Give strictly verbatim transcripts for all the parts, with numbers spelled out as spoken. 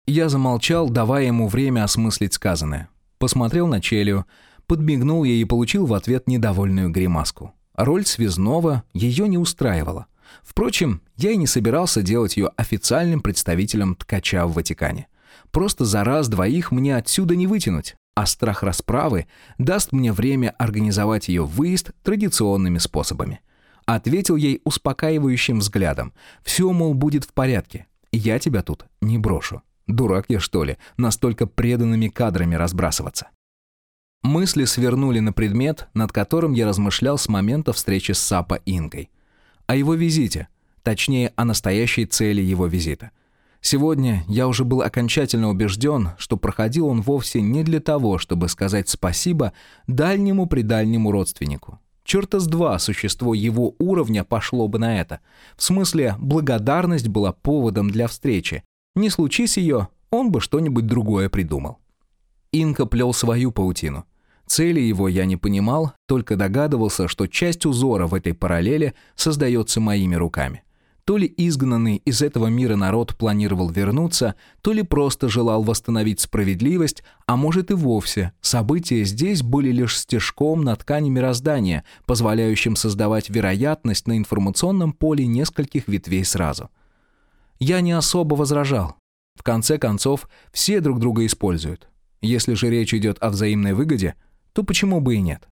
Я замолчал, давая ему время осмыслить сказанное. Посмотрел на Челию, подмигнул ей и получил в ответ недовольную гримаску. Роль связного ее не устраивала. Впрочем, я и не собирался делать ее официальным представителем ткача в Ватикане. Просто за раз-двоих мне отсюда не вытянуть, а страх расправы даст мне время организовать ее выезд традиционными способами. Ответил ей успокаивающим взглядом. Все, мол, будет в порядке. Я тебя тут не брошу. Дурак я, что ли, настолько преданными кадрами разбрасываться. Мысли свернули на предмет, над которым я размышлял с момента встречи с Сапа Инкой. О его визите, точнее, о настоящей цели его визита. Сегодня я уже был окончательно убежден, что проходил он вовсе не для того, чтобы сказать спасибо дальнему-предальнему родственнику. Черта с два существо его уровня пошло бы на это. В смысле, благодарность была поводом для встречи. Не случись ее, он бы что-нибудь другое придумал. Инка плел свою паутину. Цели его я не понимал, только догадывался, что часть узора в этой параллели создается моими руками. То ли изгнанный из этого мира народ планировал вернуться, то ли просто желал восстановить справедливость, а может и вовсе события здесь были лишь стежком на ткани мироздания, позволяющим создавать вероятность на информационном поле нескольких ветвей сразу. Я не особо возражал. В конце концов, все друг друга используют. Если же речь идет о взаимной выгоде, то почему бы и нет?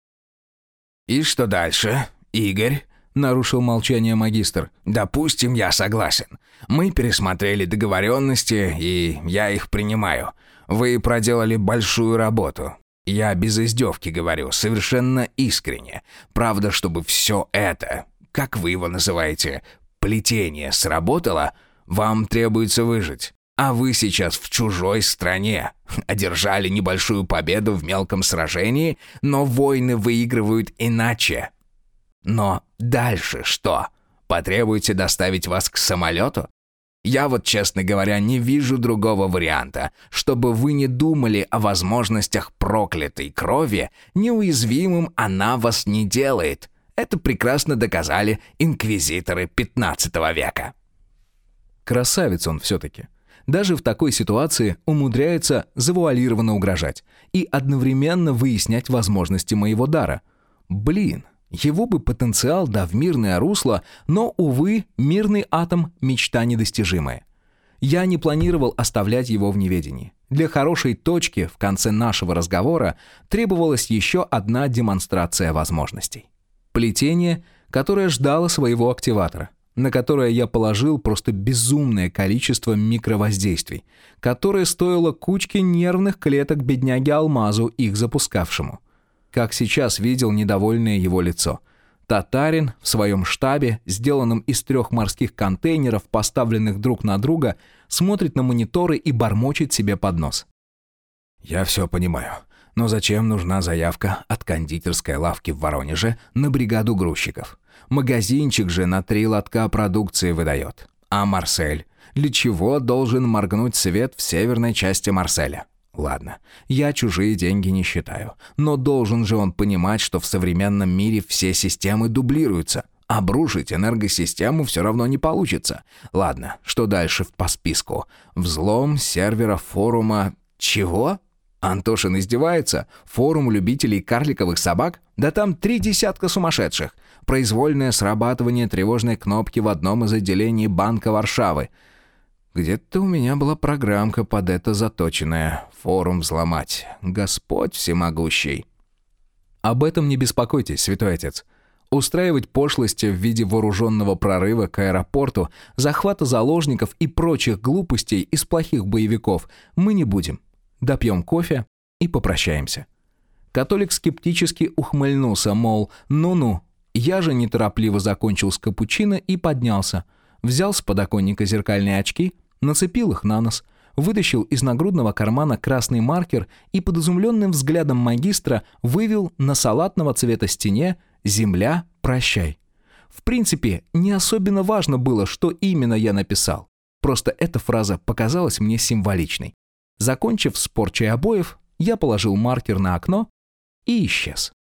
«И что дальше, Игорь?» — нарушил молчание магистр. «Допустим, я согласен. Мы пересмотрели договоренности, и я их принимаю. Вы проделали большую работу. Я без издевки говорю, совершенно искренне. Правда, чтобы все это, как вы его называете, плетение сработало, вам требуется выжить. А вы сейчас в чужой стране. Одержали небольшую победу в мелком сражении, но войны выигрывают иначе. Но дальше что? Потребуете доставить вас к самолету? Я вот, честно говоря, не вижу другого варианта, чтобы вы не думали о возможностях проклятой крови, неуязвимым она вас не делает. Это прекрасно доказали инквизиторы пятнадцатого века. Красавец он все-таки. Даже в такой ситуации умудряется завуалированно угрожать и одновременно выяснять возможности моего дара. Блин, его бы потенциал да в мирное русло, но, увы, мирный атом – мечта недостижимая. Я не планировал оставлять его в неведении. Для хорошей точки в конце нашего разговора требовалась еще одна демонстрация возможностей. Плетение, которое ждало своего активатора, на которое я положил просто безумное количество микровоздействий, которое стоило кучки нервных клеток бедняги Алмазу, их запускавшему. Как сейчас видел недовольное его лицо. Татарин в своем штабе, сделанном из трех морских контейнеров, поставленных друг на друга, смотрит на мониторы и бормочет себе под нос. «Я все понимаю, но зачем нужна заявка от кондитерской лавки в Воронеже на бригаду грузчиков? Магазинчик же на три лотка продукции выдает. А Марсель? Для чего должен моргнуть свет в северной части Марселя? Ладно, я чужие деньги не считаю, но должен же он понимать, что в современном мире все системы дублируются. Обрушить энергосистему все равно не получится. Ладно, что дальше по списку? Взлом сервера форума... Чего? Антошин издевается? Форум любителей карликовых собак? Да там три десятка сумасшедших. Произвольное срабатывание тревожной кнопки в одном из отделений Банка Варшавы. Где-то у меня была программка под это заточенная. Форум взломать. Господь всемогущий. Об этом не беспокойтесь, святой отец. Устраивать пошлости в виде вооруженного прорыва к аэропорту, захвата заложников и прочих глупостей из плохих боевиков мы не будем. Допьем кофе и попрощаемся. Католик скептически ухмыльнулся, мол, ну-ну. Я же неторопливо закончил с капучино и поднялся. Взял с подоконника зеркальные очки, нацепил их на нос, вытащил из нагрудного кармана красный маркер и под изумленным взглядом магистра вывел на салатного цвета стене «Земля, прощай». В принципе, не особенно важно было, что именно я написал. Просто эта фраза показалась мне символичной. Закончив с порчей обоев, я положил маркер на окно и исчез.